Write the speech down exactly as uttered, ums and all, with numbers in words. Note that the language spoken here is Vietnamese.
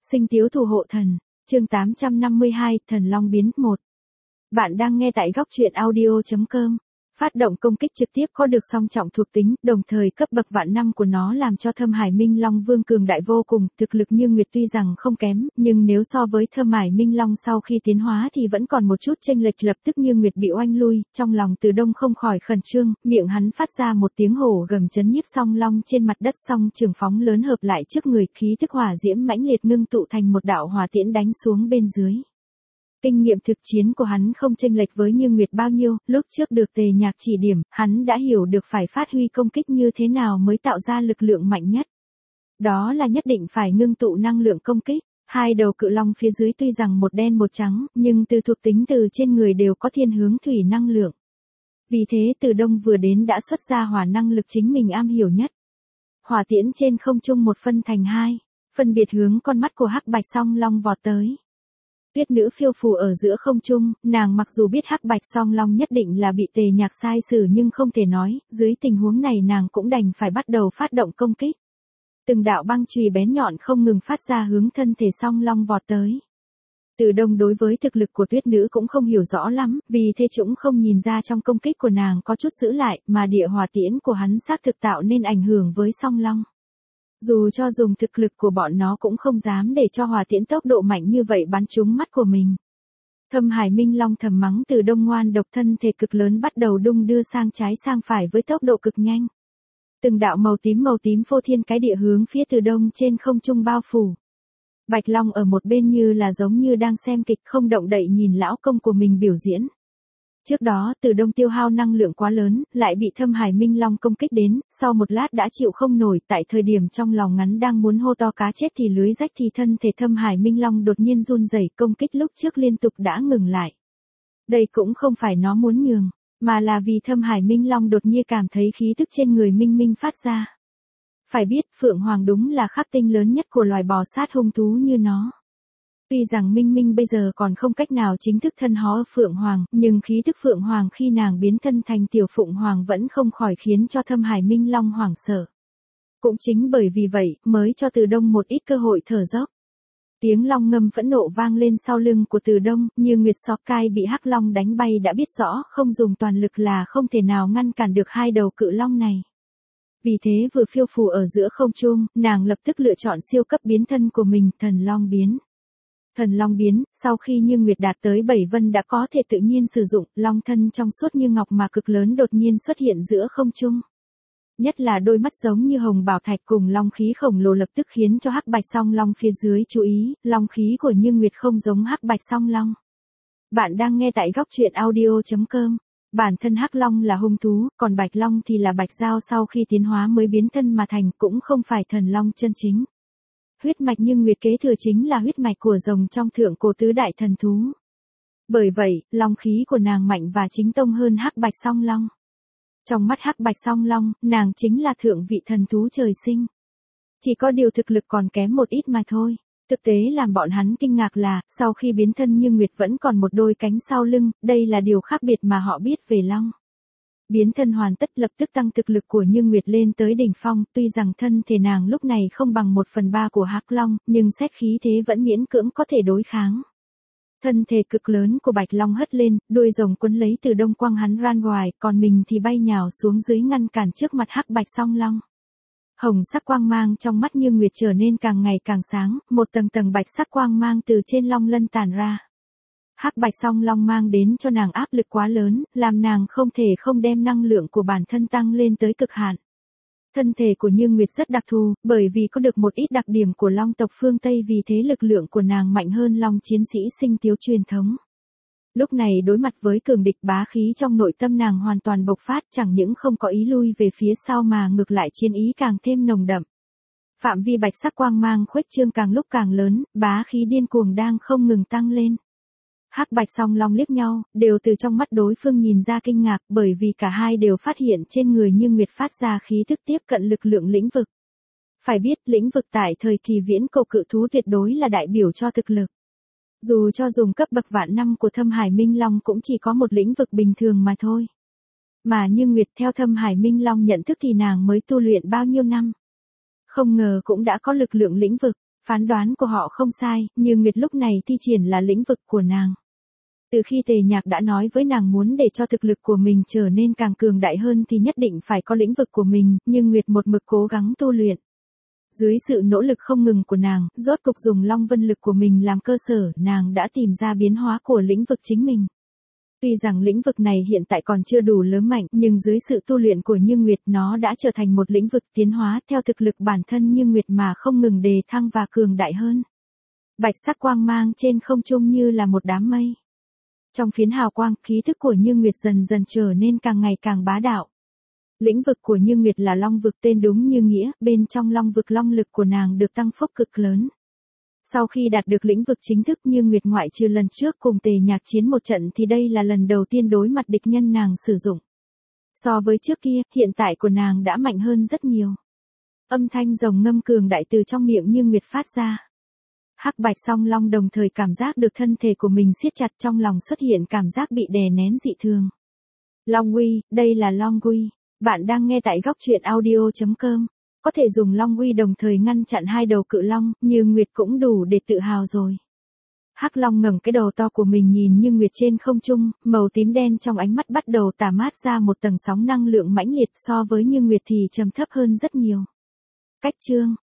Sinh tiếu thủ hộ thần, chương tám trăm năm mươi hai, Thần Long biến một. Bạn đang nghe tại góc truyện audio chấm com. Phát động công kích trực tiếp có được song trọng thuộc tính, đồng thời cấp bậc vạn năm của nó làm cho Thâm Hải Minh Long Vương cường đại vô cùng, thực lực Như Nguyệt tuy rằng không kém, nhưng nếu so với Thâm Hải Minh Long sau khi tiến hóa thì vẫn còn một chút chênh lệch. Lập tức Như Nguyệt bị oanh lui, trong lòng Từ Đông không khỏi khẩn trương, miệng hắn phát ra một tiếng hổ gầm chấn nhiếp song long trên mặt đất, song trường phóng lớn hợp lại trước người, khí tức hỏa diễm mãnh liệt ngưng tụ thành một đạo hỏa tiễn đánh xuống bên dưới. Kinh nghiệm thực chiến của hắn không chênh lệch với Như Nguyệt bao nhiêu, lúc trước được Tề Nhạc chỉ điểm, hắn đã hiểu được phải phát huy công kích như thế nào mới tạo ra lực lượng mạnh nhất. Đó là nhất định phải ngưng tụ năng lượng công kích. Hai đầu cự long phía dưới tuy rằng một đen một trắng, nhưng từ thuộc tính từ trên người đều có thiên hướng thủy năng lượng. Vì thế Từ Đông vừa đến đã xuất ra hỏa năng lực chính mình am hiểu nhất. Hỏa tiễn trên không trung một phân thành hai, phân biệt hướng con mắt của Hắc Bạch Song Long vọt tới. Tuyết nữ phiêu phù ở giữa không trung, nàng mặc dù biết Hắc Bạch Song Long nhất định là bị Tề Nhạc sai xử nhưng không thể nói, dưới tình huống này nàng cũng đành phải bắt đầu phát động công kích. Từng đạo băng chùy bén nhọn không ngừng phát ra hướng thân thể Song Long vọt tới. Từ Đông đối với thực lực của tuyết nữ cũng không hiểu rõ lắm, vì thế cũng không nhìn ra trong công kích của nàng có chút giữ lại, mà địa hỏa tiễn của hắn xác thực tạo nên ảnh hưởng với Song Long. Dù cho dùng thực lực của bọn nó cũng không dám để cho hỏa tiễn tốc độ mạnh như vậy bắn trúng mắt của mình. Thâm Hải Minh Long thầm mắng Từ Đông ngoan độc, thân thể cực lớn bắt đầu đung đưa sang trái sang phải với tốc độ cực nhanh. Từng đạo màu tím màu tím phô thiên cái địa hướng phía Từ Đông trên không trung bao phủ. Bạch Long ở một bên như là giống như đang xem kịch, không động đậy nhìn lão công của mình biểu diễn. Trước đó Từ Đông tiêu hao năng lượng quá lớn, lại bị Thâm Hải Minh Long công kích đến, sau một lát đã chịu không nổi, tại thời điểm trong lòng ngắn đang muốn hô to cá chết thì lưới rách thì thân thể Thâm Hải Minh Long đột nhiên run rẩy, công kích lúc trước liên tục đã ngừng lại. Đây cũng không phải nó muốn nhường, mà là vì Thâm Hải Minh Long đột nhiên cảm thấy khí tức trên người Minh Minh phát ra. Phải biết Phượng Hoàng đúng là khắc tinh lớn nhất của loài bò sát hung thú như nó. Tuy rằng Minh Minh bây giờ còn không cách nào chính thức thân hóa Phượng Hoàng, nhưng khí tức Phượng Hoàng khi nàng biến thân thành tiểu Phượng Hoàng vẫn không khỏi khiến cho Thâm Hải Minh Long hoảng sợ. Cũng chính bởi vì vậy, mới cho Từ Đông một ít cơ hội thở dốc. Tiếng long ngâm phẫn nộ vang lên sau lưng của Từ Đông, như Nguyệt Sóc Cai bị Hắc Long đánh bay đã biết rõ, không dùng toàn lực là không thể nào ngăn cản được hai đầu cự long này. Vì thế vừa phiêu phù ở giữa không trung, nàng lập tức lựa chọn siêu cấp biến thân của mình, Thần Long biến. Thần Long biến, sau khi Như Nguyệt đạt tới bảy vân đã có thể tự nhiên sử dụng, long thân trong suốt như ngọc mà cực lớn đột nhiên xuất hiện giữa không trung. Nhất là đôi mắt giống như hồng bảo thạch cùng long khí khổng lồ lập tức khiến cho Hắc Bạch Song Long phía dưới chú ý, long khí của Như Nguyệt không giống Hắc Bạch Song Long. Bạn đang nghe tại góc truyện audio chấm com. Bản thân Hắc Long là hung thú, còn Bạch Long thì là bạch giao sau khi tiến hóa mới biến thân mà thành, cũng không phải thần long chân chính. Huyết mạch Như Nguyệt kế thừa chính là huyết mạch của rồng trong thượng cổ tứ đại thần thú. Bởi vậy, long khí của nàng mạnh và chính tông hơn Hắc Bạch Song Long. Trong mắt Hắc Bạch Song Long, nàng chính là thượng vị thần thú trời sinh. Chỉ có điều thực lực còn kém một ít mà thôi. Thực tế làm bọn hắn kinh ngạc là, sau khi biến thân Như Nguyệt vẫn còn một đôi cánh sau lưng, đây là điều khác biệt mà họ biết về long. Biến thân hoàn tất lập tức tăng thực lực của Như Nguyệt lên tới đỉnh phong, tuy rằng thân thể nàng lúc này không bằng một phần ba của Hắc Long, nhưng xét khí thế vẫn miễn cưỡng có thể đối kháng. Thân thể cực lớn của Bạch Long hất lên, đuôi rồng quấn lấy Từ Đông quăng hắn ran ngoài, còn mình thì bay nhào xuống dưới ngăn cản trước mặt Hắc Bạch Song Long. Hồng sắc quang mang trong mắt Như Nguyệt trở nên càng ngày càng sáng, một tầng tầng bạch sắc quang mang từ trên long lân tản ra. Hắc Bạch Song Long mang đến cho nàng áp lực quá lớn, làm nàng không thể không đem năng lượng của bản thân tăng lên tới cực hạn. Thân thể của Như Nguyệt rất đặc thù, bởi vì có được một ít đặc điểm của long tộc phương Tây, vì thế lực lượng của nàng mạnh hơn long chiến sĩ sinh tiếu truyền thống. Lúc này đối mặt với cường địch, bá khí trong nội tâm nàng hoàn toàn bộc phát, chẳng những không có ý lui về phía sau mà ngược lại chiến ý càng thêm nồng đậm. Phạm vi bạch sắc quang mang khuếch trương càng lúc càng lớn, bá khí điên cuồng đang không ngừng tăng lên. Hắc Bạch Song Long liếc nhau, đều từ trong mắt đối phương nhìn ra kinh ngạc, bởi vì cả hai đều phát hiện trên người Như Nguyệt phát ra khí thức tiếp cận lực lượng lĩnh vực. Phải biết lĩnh vực tại thời kỳ viễn cổ cự thú tuyệt đối là đại biểu cho thực lực. Dù cho dùng cấp bậc vạn năm của Thâm Hải Minh Long cũng chỉ có một lĩnh vực bình thường mà thôi. Mà Như Nguyệt theo Thâm Hải Minh Long nhận thức thì nàng mới tu luyện bao nhiêu năm. Không ngờ cũng đã có lực lượng lĩnh vực. Phán đoán của họ không sai, Như Nguyệt lúc này thi triển là lĩnh vực của nàng. Từ khi Tề Nhạc đã nói với nàng muốn để cho thực lực của mình trở nên càng cường đại hơn thì nhất định phải có lĩnh vực của mình, nhưng Nguyệt một mực cố gắng tu luyện. Dưới sự nỗ lực không ngừng của nàng, rốt cục dùng Long Vân lực của mình làm cơ sở, nàng đã tìm ra biến hóa của lĩnh vực chính mình. Tuy rằng lĩnh vực này hiện tại còn chưa đủ lớn mạnh, nhưng dưới sự tu luyện của Như Nguyệt nó đã trở thành một lĩnh vực tiến hóa theo thực lực bản thân Như Nguyệt mà không ngừng đề thăng và cường đại hơn. Bạch sắc quang mang trên không trung như là một đám mây. Trong phiến hào quang, khí thức của Như Nguyệt dần dần trở nên càng ngày càng bá đạo. Lĩnh vực của Như Nguyệt là long vực tên đúng như nghĩa, bên trong long vực long lực của nàng được tăng phúc cực lớn. Sau khi đạt được lĩnh vực chính thức Như Nguyệt ngoại trừ lần trước cùng Tề Nhạc chiến một trận thì đây là lần đầu tiên đối mặt địch nhân nàng sử dụng. So với trước kia, hiện tại của nàng đã mạnh hơn rất nhiều. Âm thanh rồng ngâm cường đại từ trong miệng Như Nguyệt phát ra. Hắc bạch song long đồng thời cảm giác được thân thể của mình siết chặt, trong lòng xuất hiện cảm giác bị đè nén dị thường. Long uy, đây là Long uy. Bạn đang nghe tại góc truyện audio chấm com. Có thể dùng Long uy đồng thời ngăn chặn hai đầu cự long, Như Nguyệt cũng đủ để tự hào rồi. Hắc long ngẩng cái đầu to của mình nhìn Như Nguyệt trên không trung, màu tím đen trong ánh mắt bắt đầu tỏa mát ra một tầng sóng năng lượng mãnh liệt, so với Như Nguyệt thì trầm thấp hơn rất nhiều. Cách chương